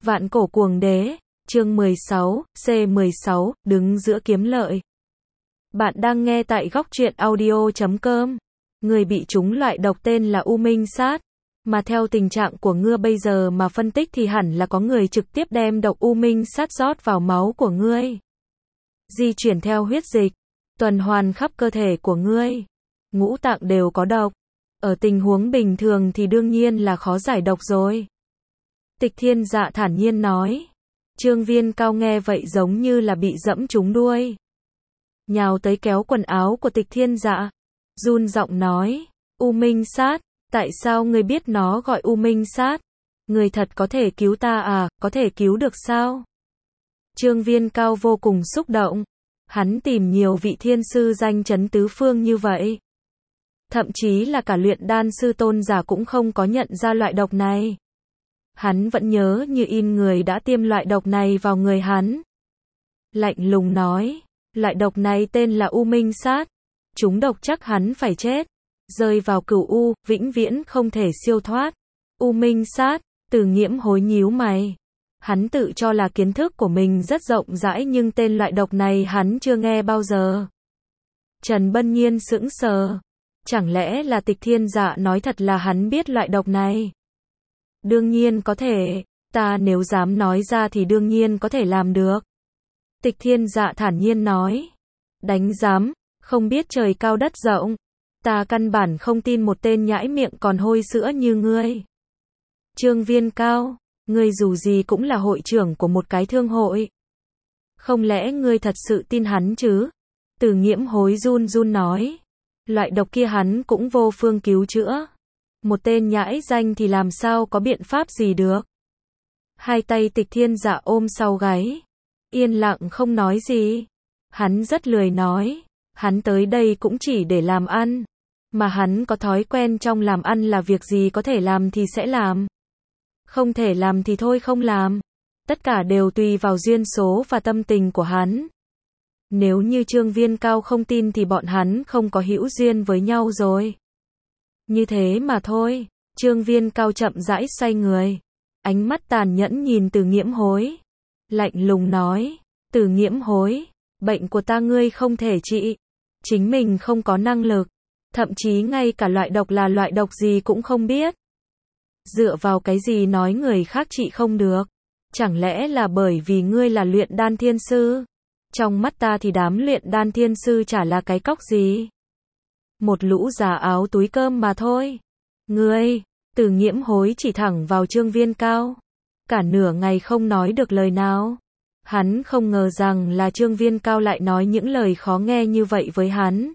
Vạn cổ cuồng đế, chương 16, C16, đứng giữa kiếm lợi. Bạn đang nghe tại góc truyện audio.com. Người bị trúng loại độc tên là U Minh Sát. Mà theo tình trạng của ngươi bây giờ mà phân tích thì hẳn là có người trực tiếp đem độc U Minh Sát rót vào máu của ngươi. Di chuyển theo huyết dịch, tuần hoàn khắp cơ thể của ngươi. Ngũ tạng đều có độc. Ở tình huống bình thường thì đương nhiên là khó giải độc rồi. Tịch Thiên Dạ thản nhiên nói. Trương Viên Cao nghe vậy giống như là bị dẫm trúng đuôi. Nhào tới kéo quần áo của Tịch Thiên Dạ. Run giọng nói. U Minh Sát, tại sao ngươi biết nó gọi U Minh Sát? Ngươi thật có thể cứu ta à, có thể cứu được sao? Trương Viên Cao vô cùng xúc động. Hắn tìm nhiều vị thiên sư danh chấn tứ phương như vậy. Thậm chí là cả luyện đan sư tôn giả cũng không có nhận ra loại độc này. Hắn vẫn nhớ như in người đã tiêm loại độc này vào người hắn. Lạnh lùng nói, loại độc này tên là U Minh Sát. Chúng độc chắc hắn phải chết. Rơi vào cửu U, vĩnh viễn không thể siêu thoát. U Minh Sát, Từ Nghiễm hối nhíu mày. Hắn tự cho là kiến thức của mình rất rộng rãi nhưng tên loại độc này hắn chưa nghe bao giờ. Trần Bân Nhiên sững sờ. Chẳng lẽ là Tịch Thiên Dạ nói thật là hắn biết loại độc này? Đương nhiên có thể, ta nếu dám nói ra thì đương nhiên có thể làm được. Tịch Thiên Dạ thản nhiên nói. Đánh giám, không biết trời cao đất rộng. Ta căn bản không tin một tên nhãi miệng còn hôi sữa như ngươi. Trương Viên Cao, ngươi dù gì cũng là hội trưởng của một cái thương hội. Không lẽ ngươi thật sự tin hắn chứ? Từ Nghiễm hối run run nói. Loại độc kia hắn cũng vô phương cứu chữa. Một tên nhãi danh thì làm sao có biện pháp gì được. Hai tay Tịch Thiên Dạ ôm sau gáy. Yên lặng không nói gì. Hắn rất lười nói. Hắn tới đây cũng chỉ để làm ăn. Mà hắn có thói quen trong làm ăn là việc gì có thể làm thì sẽ làm. Không thể làm thì thôi không làm. Tất cả đều tùy vào duyên số và tâm tình của hắn. Nếu như Trương Viên Cao không tin thì bọn hắn không có hữu duyên với nhau rồi. Như thế mà thôi. Trương Viên Cao chậm rãi xoay người. Ánh mắt tàn nhẫn nhìn Từ Nghiễm hối. Lạnh lùng nói. Từ Nghiễm hối. Bệnh của ta ngươi không thể trị. Chính mình không có năng lực. Thậm chí ngay cả loại độc là loại độc gì cũng không biết. Dựa vào cái gì nói người khác trị không được? Chẳng lẽ là bởi vì ngươi là luyện đan thiên sư? Trong mắt ta thì đám luyện đan thiên sư chả là cái cóc gì. Một lũ già áo túi cơm mà thôi. Ngươi, Từ Nghiễm hối chỉ thẳng vào Trương Viên Cao. Cả nửa ngày không nói được lời nào. Hắn không ngờ rằng là Trương Viên Cao lại nói những lời khó nghe như vậy với hắn.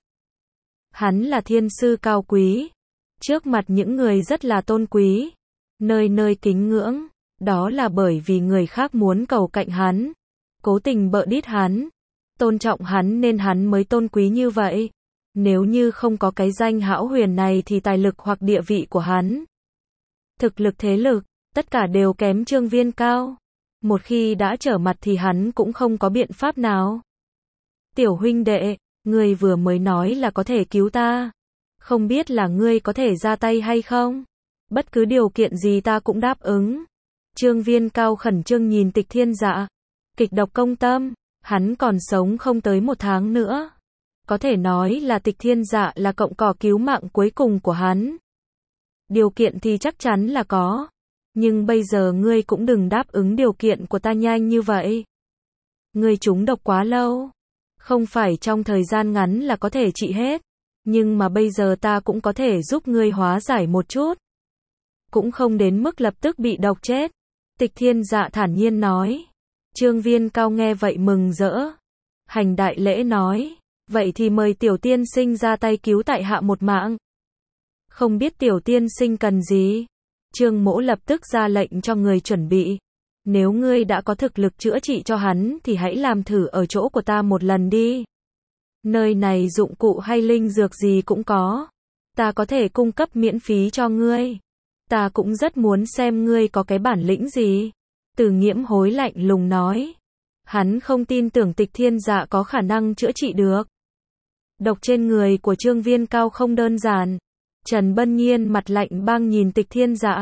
Hắn là thiên sư cao quý. Trước mặt những người rất là tôn quý. Nơi nơi kính ngưỡng. Đó là bởi vì người khác muốn cầu cạnh hắn. Cố tình bợ đít hắn. Tôn trọng hắn nên hắn mới tôn quý như vậy. Nếu như không có cái danh hão huyền này thì tài lực hoặc địa vị của hắn, thực lực thế lực, tất cả đều kém Trương Viên Cao. Một khi đã trở mặt thì hắn cũng không có biện pháp nào. Tiểu huynh đệ, ngươi vừa mới nói là có thể cứu ta. Không biết là ngươi có thể ra tay hay không? Bất cứ điều kiện gì ta cũng đáp ứng. Trương Viên Cao khẩn trương nhìn Tịch Thiên Dạ. Kịch độc công tâm, hắn còn sống không tới 1 tháng nữa. Có thể nói là Tịch Thiên Dạ là cọng cỏ cứu mạng cuối cùng của hắn. Điều kiện thì chắc chắn là có. Nhưng bây giờ ngươi cũng đừng đáp ứng điều kiện của ta nhanh như vậy. Ngươi trúng độc quá lâu. Không phải trong thời gian ngắn là có thể trị hết. Nhưng mà bây giờ ta cũng có thể giúp ngươi hóa giải một chút. Cũng không đến mức lập tức bị độc chết. Tịch Thiên Dạ thản nhiên nói. Trương Viên Cao nghe vậy mừng rỡ. Hành đại lễ nói. Vậy thì mời tiểu tiên sinh ra tay cứu tại hạ một mạng. Không biết tiểu tiên sinh cần gì? Trương Mỗ lập tức ra lệnh cho người chuẩn bị. Nếu ngươi đã có thực lực chữa trị cho hắn thì hãy làm thử ở chỗ của ta một lần đi. Nơi này dụng cụ hay linh dược gì cũng có. Ta có thể cung cấp miễn phí cho ngươi. Ta cũng rất muốn xem ngươi có cái bản lĩnh gì. Từ Nghiễm hối lạnh lùng nói. Hắn không tin tưởng Tịch Thiên Dạ có khả năng chữa trị được. Độc trên người của Trương Viên Cao không đơn giản. Trần Bân Nhiên mặt lạnh băng nhìn Tịch Thiên Dạ.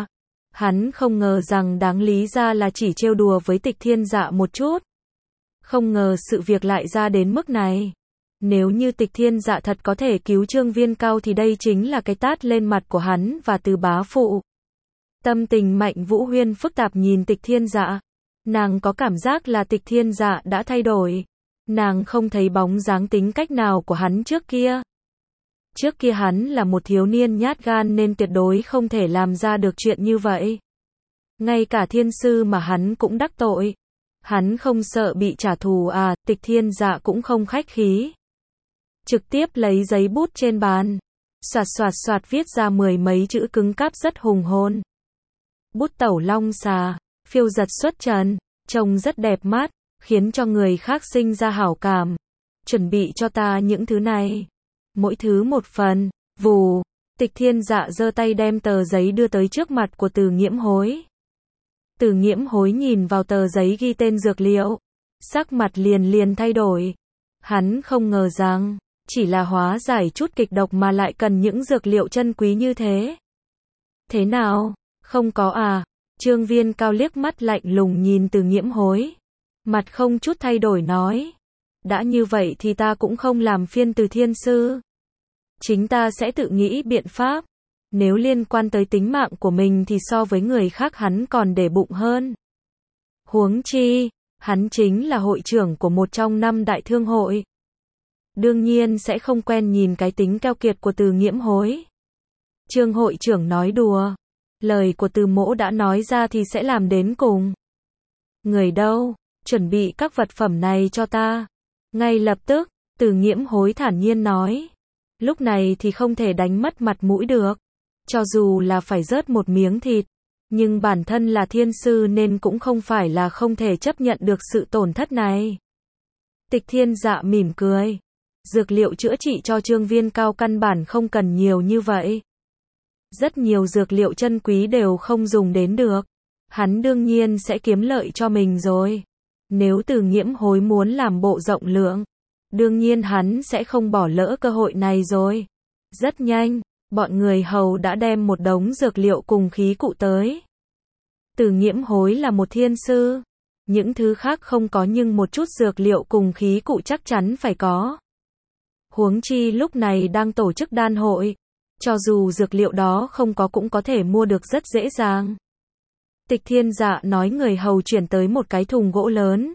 Hắn không ngờ rằng đáng lý ra là chỉ trêu đùa với Tịch Thiên Dạ một chút. Không ngờ sự việc lại ra đến mức này. Nếu như Tịch Thiên Dạ thật có thể cứu Trương Viên Cao thì đây chính là cái tát lên mặt của hắn và Từ bá phụ. Tâm tình Mạnh Vũ Huyên phức tạp nhìn Tịch Thiên Dạ. Nàng có cảm giác là Tịch Thiên Dạ đã thay đổi. Nàng không thấy bóng dáng tính cách nào của hắn trước kia. Trước kia hắn là một thiếu niên nhát gan nên tuyệt đối không thể làm ra được chuyện như vậy. Ngay cả thiên sư mà hắn cũng đắc tội. Hắn không sợ bị trả thù à, Tịch Thiên Dạ cũng không khách khí. Trực tiếp lấy giấy bút trên bàn. Soạt soạt soạt viết ra 10 mấy chữ cứng cáp rất hùng hồn. Bút tẩu long xà, phiêu giật xuất trần, trông rất đẹp mắt, khiến cho người khác sinh ra hảo cảm. Chuẩn bị cho ta những thứ này. Mỗi thứ một phần, vù. Tịch Thiên Dạ giơ tay đem tờ giấy đưa tới trước mặt của Từ Nghiễm Hối. Từ Nghiễm Hối nhìn vào tờ giấy ghi tên dược liệu. Sắc mặt liền thay đổi. Hắn không ngờ rằng, chỉ là hóa giải chút kịch độc mà lại cần những dược liệu chân quý như thế. Thế nào? Không có à? Trương Viên Cao liếc mắt lạnh lùng nhìn Từ Nghiễm Hối. Mặt không chút thay đổi nói. Đã như vậy thì ta cũng không làm phiên Từ thiên sư. Chính ta sẽ tự nghĩ biện pháp. Nếu liên quan tới tính mạng của mình thì so với người khác hắn còn để bụng hơn. Huống chi, hắn chính là hội trưởng của một trong 5 đại thương hội. Đương nhiên sẽ không quen nhìn cái tính keo kiệt của Từ Nghiễm Hối. Trương hội trưởng nói đùa. Lời của Từ mỗ đã nói ra thì sẽ làm đến cùng. Người đâu? Chuẩn bị các vật phẩm này cho ta. Ngay lập tức, Từ Nghiễm Hối thản nhiên nói. Lúc này thì không thể đánh mất mặt mũi được. Cho dù là phải rớt một miếng thịt. Nhưng bản thân là thiên sư nên cũng không phải là không thể chấp nhận được sự tổn thất này. Tịch Thiên Dạ mỉm cười. Dược liệu chữa trị cho Trương Viên Cao căn bản không cần nhiều như vậy. Rất nhiều dược liệu chân quý đều không dùng đến được. Hắn đương nhiên sẽ kiếm lợi cho mình rồi. Nếu Từ Nghiễm Hối muốn làm bộ rộng lượng, đương nhiên hắn sẽ không bỏ lỡ cơ hội này rồi. Rất nhanh, bọn người hầu đã đem một đống dược liệu cùng khí cụ tới. Từ Nghiễm Hối là một thiên sư. Những thứ khác không có nhưng một chút dược liệu cùng khí cụ chắc chắn phải có. Huống chi lúc này đang tổ chức đan hội. Cho dù dược liệu đó không có cũng có thể mua được rất dễ dàng. Tịch Thiên Dạ nói người hầu chuyển tới một cái thùng gỗ lớn.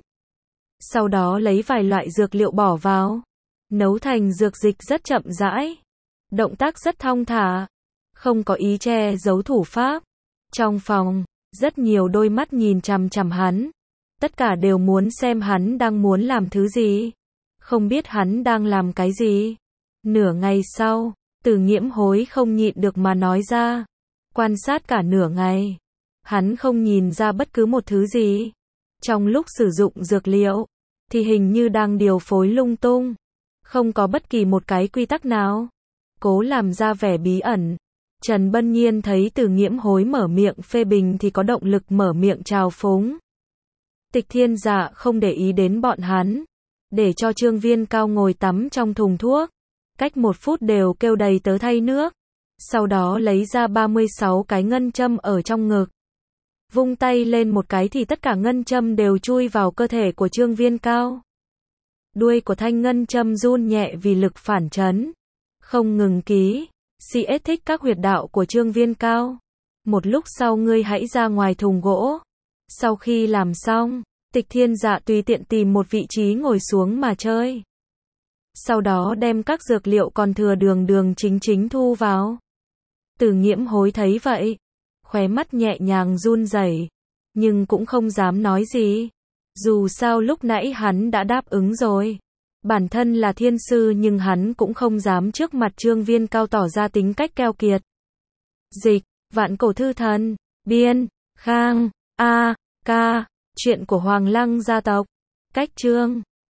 Sau đó lấy vài loại dược liệu bỏ vào. Nấu thành dược dịch rất chậm rãi. Động tác rất thong thả. Không có ý che giấu thủ pháp. Trong phòng, rất nhiều đôi mắt nhìn chằm chằm hắn. Tất cả đều muốn xem hắn đang muốn làm thứ gì. Không biết hắn đang làm cái gì. Nửa ngày sau, Từ Nghiễm Hối không nhịn được mà nói ra. Quan sát cả nửa ngày. Hắn không nhìn ra bất cứ một thứ gì. Trong lúc sử dụng dược liệu, thì hình như đang điều phối lung tung. Không có bất kỳ một cái quy tắc nào. Cố làm ra vẻ bí ẩn. Trần Bân Nhiên thấy Từ Nghiễm Hối mở miệng phê bình thì có động lực mở miệng trào phúng. Tịch Thiên Dạ không để ý đến bọn hắn. Để cho Trương Viên Cao ngồi tắm trong thùng thuốc. Cách 1 phút đều kêu đầy tớ thay nước. Sau đó lấy ra 36 cái ngân châm ở trong ngực. Vung tay lên một cái thì tất cả ngân châm đều chui vào cơ thể của Trương Viên Cao. Đuôi của thanh ngân châm run nhẹ vì lực phản chấn. Không ngừng ký. CS thích các huyệt đạo của Trương Viên Cao. Một lúc sau ngươi hãy ra ngoài thùng gỗ. Sau khi làm xong, Tịch Thiên Dạ tùy tiện tìm một vị trí ngồi xuống mà chơi. Sau đó đem các dược liệu còn thừa đường chính thu vào. Từ Nghiễm Hối thấy vậy, khóe mắt nhẹ nhàng run rẩy, nhưng cũng không dám nói gì. Dù sao lúc nãy hắn đã đáp ứng rồi. Bản thân là thiên sư nhưng hắn cũng không dám trước mặt Trương Viên Cao tỏ ra tính cách keo kiệt. Dịch, Vạn Cổ Thư Thần, biên, Khang, A, Ca, chuyện của Hoàng Lăng gia tộc, cách chương